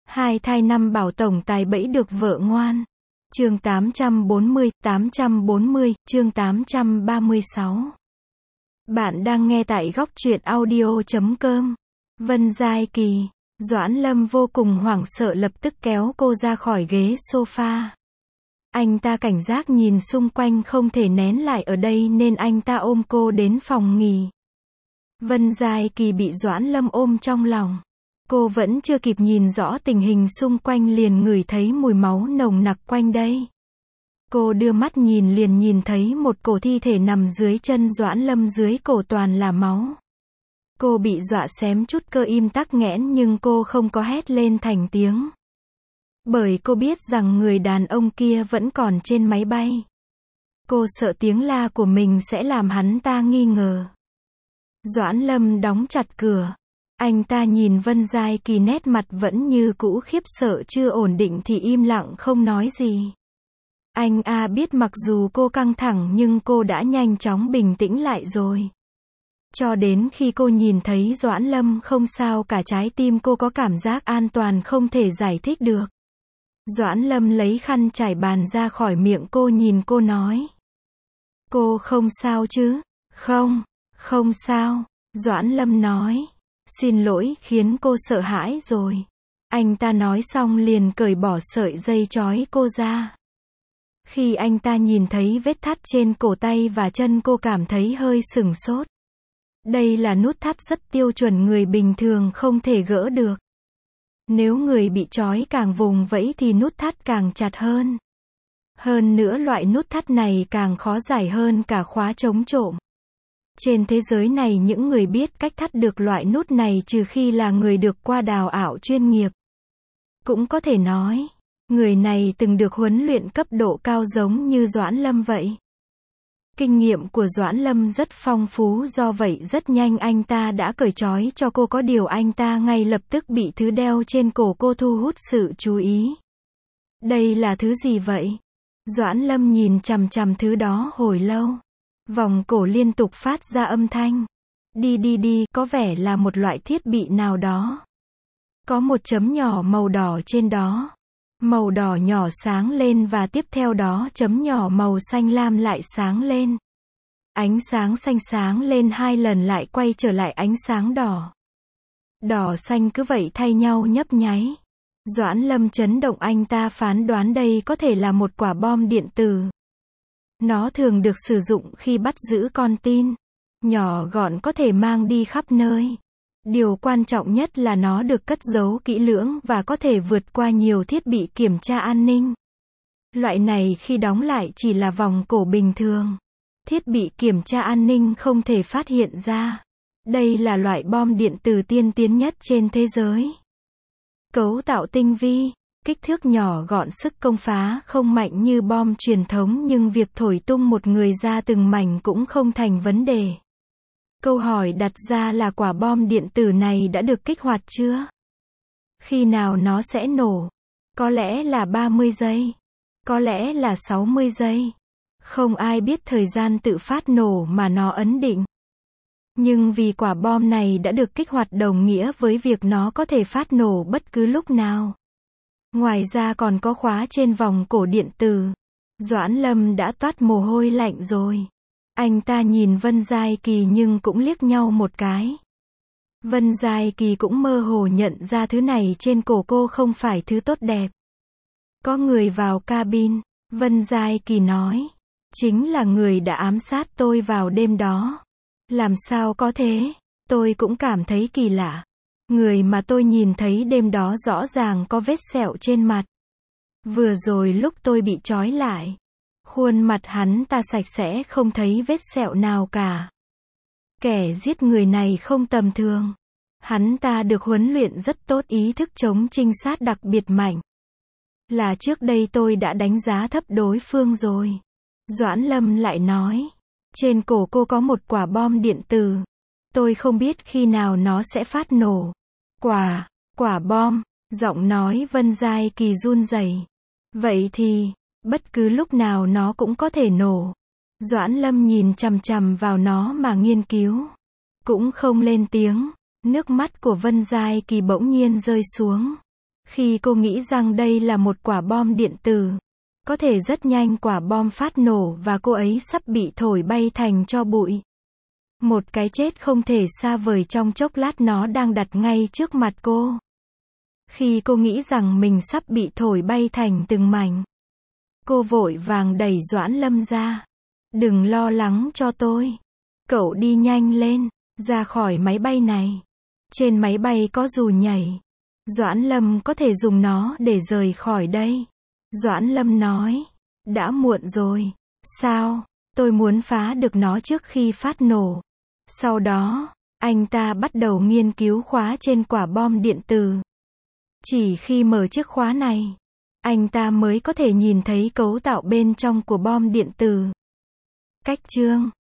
Hai thai năm bảo tổng tài bẫy được vợ ngoan. Chương 840, chương 836. Bạn đang nghe tại góc truyện audio.com. Vân Giai Kỳ. Doãn Lâm vô cùng hoảng sợ lập tức kéo cô ra khỏi ghế sofa. Anh ta cảnh giác nhìn xung quanh không thể nén lại ở đây nên anh ta ôm cô đến phòng nghỉ. Vân Giai Kỳ bị Doãn Lâm ôm trong lòng. Cô vẫn chưa kịp nhìn rõ tình hình xung quanh liền ngửi thấy mùi máu nồng nặc quanh đây. Cô đưa mắt nhìn liền nhìn thấy một cổ thi thể nằm dưới chân Doãn Lâm, dưới cổ toàn là máu. Cô bị dọa xém chút cơ im tắc nghẽn nhưng cô không có hét lên thành tiếng. Bởi cô biết rằng người đàn ông kia vẫn còn trên máy bay. Cô sợ tiếng la của mình sẽ làm hắn ta nghi ngờ. Doãn Lâm đóng chặt cửa. Anh ta nhìn Vân Giai Kỳ nét mặt vẫn như cũ khiếp sợ chưa ổn định thì im lặng không nói gì. Anh biết mặc dù cô căng thẳng nhưng cô đã nhanh chóng bình tĩnh lại rồi. Cho đến khi cô nhìn thấy Doãn Lâm không sao cả, trái tim cô có cảm giác an toàn không thể giải thích được. Doãn Lâm lấy khăn trải bàn ra khỏi miệng cô, nhìn cô nói. Cô không sao chứ? Không sao. Doãn Lâm nói. Xin lỗi, khiến cô sợ hãi rồi. Anh ta nói xong liền cởi bỏ sợi dây trói cô ra. Khi anh ta nhìn thấy vết thắt trên cổ tay và chân cô cảm thấy hơi sửng sốt. Đây là nút thắt rất tiêu chuẩn, người bình thường không thể gỡ được. Nếu người bị trói càng vùng vẫy thì nút thắt càng chặt hơn. Hơn nữa loại nút thắt này càng khó giải hơn cả khóa chống trộm. Trên thế giới này những người biết cách thắt được loại nút này trừ khi là người được qua đào ảo chuyên nghiệp. Cũng có thể nói, người này từng được huấn luyện cấp độ cao giống như Doãn Lâm vậy. Kinh nghiệm của Doãn Lâm rất phong phú, do vậy rất nhanh anh ta đã cởi trói cho cô, có điều anh ta ngay lập tức bị thứ đeo trên cổ cô thu hút sự chú ý. Đây là thứ gì vậy? Doãn Lâm nhìn chằm chằm thứ đó hồi lâu. Vòng cổ liên tục phát ra âm thanh. Đi, có vẻ là một loại thiết bị nào đó. Có một chấm nhỏ màu đỏ trên đó. Màu đỏ nhỏ sáng lên và tiếp theo đó chấm nhỏ màu xanh lam lại sáng lên. Ánh sáng xanh sáng lên 2 lần lại quay trở lại ánh sáng đỏ. Đỏ xanh cứ vậy thay nhau nhấp nháy. Doãn Lâm chấn động, anh ta phán đoán đây có thể là một quả bom điện tử. Nó thường được sử dụng khi bắt giữ con tin. Nhỏ gọn có thể mang đi khắp nơi. Điều quan trọng nhất là nó được cất giấu kỹ lưỡng và có thể vượt qua nhiều thiết bị kiểm tra an ninh. Loại này khi đóng lại chỉ là vòng cổ bình thường. Thiết bị kiểm tra an ninh không thể phát hiện ra. Đây là loại bom điện tử tiên tiến nhất trên thế giới. Cấu tạo tinh vi, kích thước nhỏ gọn, sức công phá không mạnh như bom truyền thống nhưng việc thổi tung một người ra từng mảnh cũng không thành vấn đề. Câu hỏi đặt ra là quả bom điện tử này đã được kích hoạt chưa? Khi nào nó sẽ nổ? Có lẽ là 30 giây. Có lẽ là 60 giây. Không ai biết thời gian tự phát nổ mà nó ấn định. Nhưng vì quả bom này đã được kích hoạt đồng nghĩa với việc nó có thể phát nổ bất cứ lúc nào. Ngoài ra còn có khóa trên vòng cổ điện tử. Doãn Lâm đã toát mồ hôi lạnh rồi. Anh ta nhìn Vân Giai Kỳ nhưng cũng liếc nhau một cái. Vân Giai Kỳ cũng mơ hồ nhận ra thứ này trên cổ cô không phải thứ tốt đẹp. Có người vào cabin, Vân Giai Kỳ nói. Chính là người đã ám sát tôi vào đêm đó. Làm sao có thế? Tôi cũng cảm thấy kỳ lạ. Người mà tôi nhìn thấy đêm đó rõ ràng có vết sẹo trên mặt. Vừa rồi lúc tôi bị trói lại, khuôn mặt hắn ta sạch sẽ không thấy vết sẹo nào cả. Kẻ giết người này không tầm thường. Hắn ta được huấn luyện rất tốt, ý thức chống trinh sát đặc biệt mạnh. Là trước đây tôi đã đánh giá thấp đối phương rồi. Doãn Lâm lại nói. Trên cổ cô có một quả bom điện tử. Tôi không biết khi nào nó sẽ phát nổ. Quả bom. Giọng nói Vân Giai Kỳ run rẩy. Vậy thì, bất cứ lúc nào nó cũng có thể nổ. Doãn Lâm nhìn chằm chằm vào nó mà nghiên cứu. Cũng không lên tiếng. Nước mắt của Vân Giai Kỳ bỗng nhiên rơi xuống. Khi cô nghĩ rằng đây là một quả bom điện tử, có thể rất nhanh quả bom phát nổ và cô ấy sắp bị thổi bay thành tro bụi. Một cái chết không thể xa vời trong chốc lát nó đang đặt ngay trước mặt cô. Khi cô nghĩ rằng mình sắp bị thổi bay thành từng mảnh, cô vội vàng đẩy Doãn Lâm ra. Đừng lo lắng cho tôi. Cậu đi nhanh lên, ra khỏi máy bay này. Trên máy bay có dù nhảy. Doãn Lâm có thể dùng nó để rời khỏi đây. Doãn Lâm nói. Đã muộn rồi. Sao? Tôi muốn phá được nó trước khi phát nổ. Sau đó, anh ta bắt đầu nghiên cứu khóa trên quả bom điện tử. Chỉ khi mở chiếc khóa này, anh ta mới có thể nhìn thấy cấu tạo bên trong của bom điện tử. Cách chương